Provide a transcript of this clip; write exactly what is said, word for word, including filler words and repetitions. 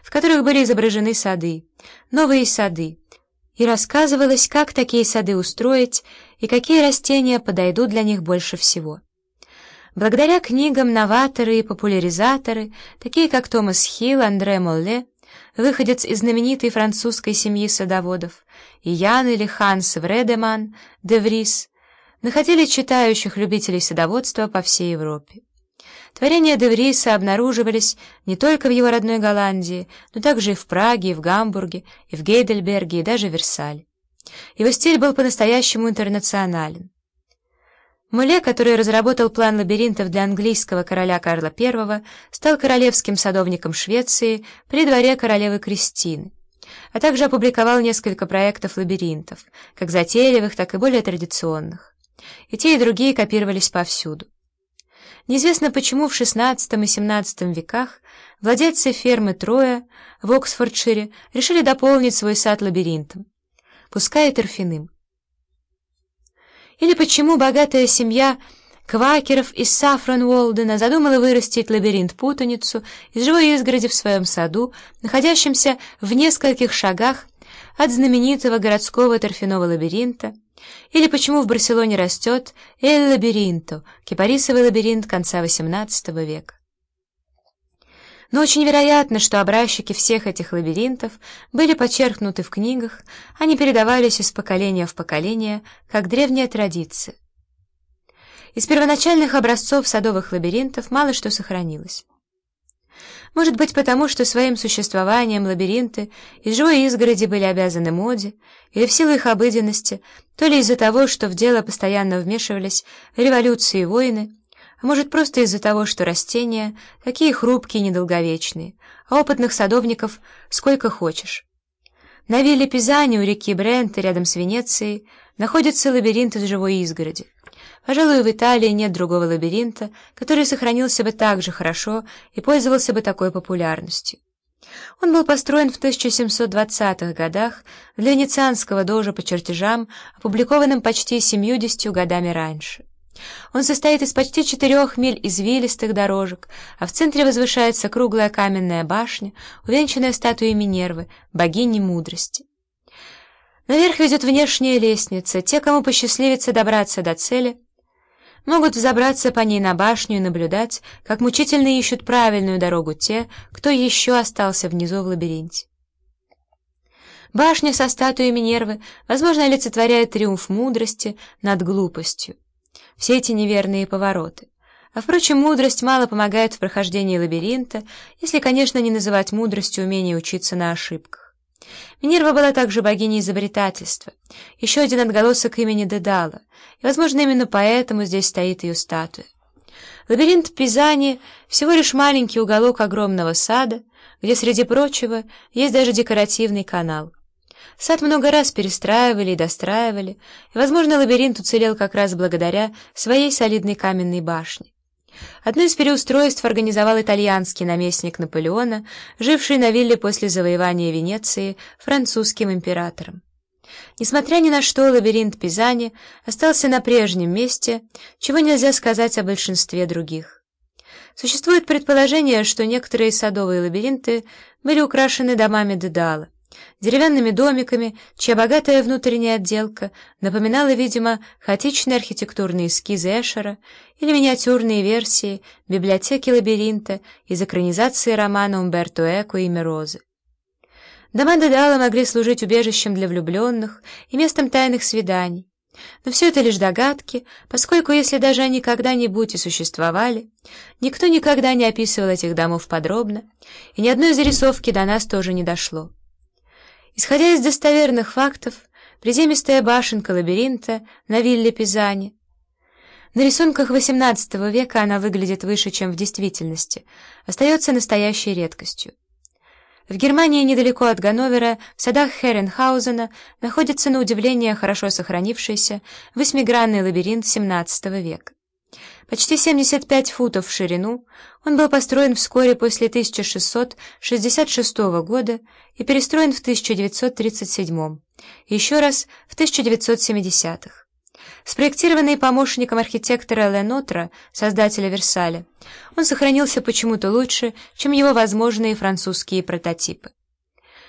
в которых были изображены сады, новые сады, и рассказывалось, как такие сады устроить и какие растения подойдут для них больше всего. Благодаря книгам новаторы и популяризаторы, такие как Томас Хилл, Андре Молле, выходец из знаменитой французской семьи садоводов, и Ян или Ханс Вредеман де Врис, находили читающих любителей садоводства по всей Европе. Творения де Вриса обнаруживались не только в его родной Голландии, но также и в Праге, и в Гамбурге, и в Гейдельберге, и даже в Версале. Его стиль был по-настоящему интернационален. Молле, который разработал план лабиринтов для английского короля Карла Первого, стал королевским садовником Швеции при дворе королевы Кристины, а также опубликовал несколько проектов лабиринтов, как затейливых, так и более традиционных. И те, и другие копировались повсюду. Неизвестно почему в шестнадцатом и семнадцатом веках владельцы фермы Троя в Оксфордшире решили дополнить свой сад лабиринтом, пускай и торфяным. Или почему богатая семья квакеров из Сафрон-Уолдена задумала вырастить лабиринт-путаницу из живой изгороди в своем саду, находящемся в нескольких шагах от знаменитого городского торфяного лабиринта, или почему в Барселоне растет Эль Лабиринто, кипарисовый лабиринт конца восемнадцатого века. Но очень вероятно, что образчики всех этих лабиринтов были подчеркнуты в книгах, они передавались из поколения в поколение, как древняя традиция. Из первоначальных образцов садовых лабиринтов мало что сохранилось. Может быть, потому что своим существованием лабиринты из живой изгороди были обязаны моде, или в силу их обыденности, то ли из-за того, что в дело постоянно вмешивались революции и войны, а может просто из-за того, что растения такие хрупкие и недолговечные, а опытных садовников сколько хочешь. На вилле Пизани у реки Бренто рядом с Венецией находится лабиринт из живой изгороди. Пожалуй, в Италии нет другого лабиринта, который сохранился бы так же хорошо и пользовался бы такой популярностью. Он был построен в тысяча семьсот двадцатых годах для венецианского дожа по чертежам, опубликованным почти семьюдесятью годами раньше. Он состоит из почти четырех миль извилистых дорожек, а в центре возвышается круглая каменная башня, увенчанная статуей Минервы, богини мудрости. Наверх ведет внешняя лестница. Те, кому посчастливится добраться до цели, могут взобраться по ней на башню и наблюдать, как мучительно ищут правильную дорогу те, кто еще остался внизу в лабиринте. Башня со статуей Минервы, возможно, олицетворяет триумф мудрости над глупостью. Все эти неверные повороты. А, впрочем, мудрость мало помогает в прохождении лабиринта, если, конечно, не называть мудростью умение учиться на ошибках. Минерва была также богиней изобретательства, еще один отголосок имени Дедала, и, возможно, именно поэтому здесь стоит ее статуя. Лабиринт Пизани — всего лишь маленький уголок огромного сада, где, среди прочего, есть даже декоративный канал. Сад много раз перестраивали и достраивали, и, возможно, лабиринт уцелел как раз благодаря своей солидной каменной башне. Одно из переустройств организовал итальянский наместник Наполеона, живший на вилле после завоевания Венеции французским императором. Несмотря ни на что, лабиринт Пизани остался на прежнем месте, чего нельзя сказать о большинстве других. Существует предположение, что некоторые садовые лабиринты были украшены домами Дедала, деревянными домиками, чья богатая внутренняя отделка напоминала, видимо, хаотичные архитектурные эскизы Эшера или миниатюрные версии библиотеки лабиринта из экранизации романа Умберто Эко «Имя Розы». Дома Дедала могли служить убежищем для влюбленных и местом тайных свиданий, но все это лишь догадки, поскольку, если даже они когда-нибудь и существовали, никто никогда не описывал этих домов подробно, и ни одной зарисовки до нас тоже не дошло. Исходя из достоверных фактов, приземистая башенка лабиринта на вилле Пизани. На рисунках восемнадцатого века она выглядит выше, чем в действительности, остается настоящей редкостью. В Германии, недалеко от Ганновера, в садах Херенхаузена, находится на удивление хорошо сохранившийся восьмигранный лабиринт семнадцатого века. Почти семьдесят пять футов в ширину, он был построен вскоре после тысяча шестьсот шестьдесят шестого года и перестроен в тысяча девятьсот тридцать седьмом, и еще раз в тысяча девятьсот семидесятых. Спроектированный помощником архитектора Ленотра, создателя Версаля, он сохранился почему-то лучше, чем его возможные французские прототипы.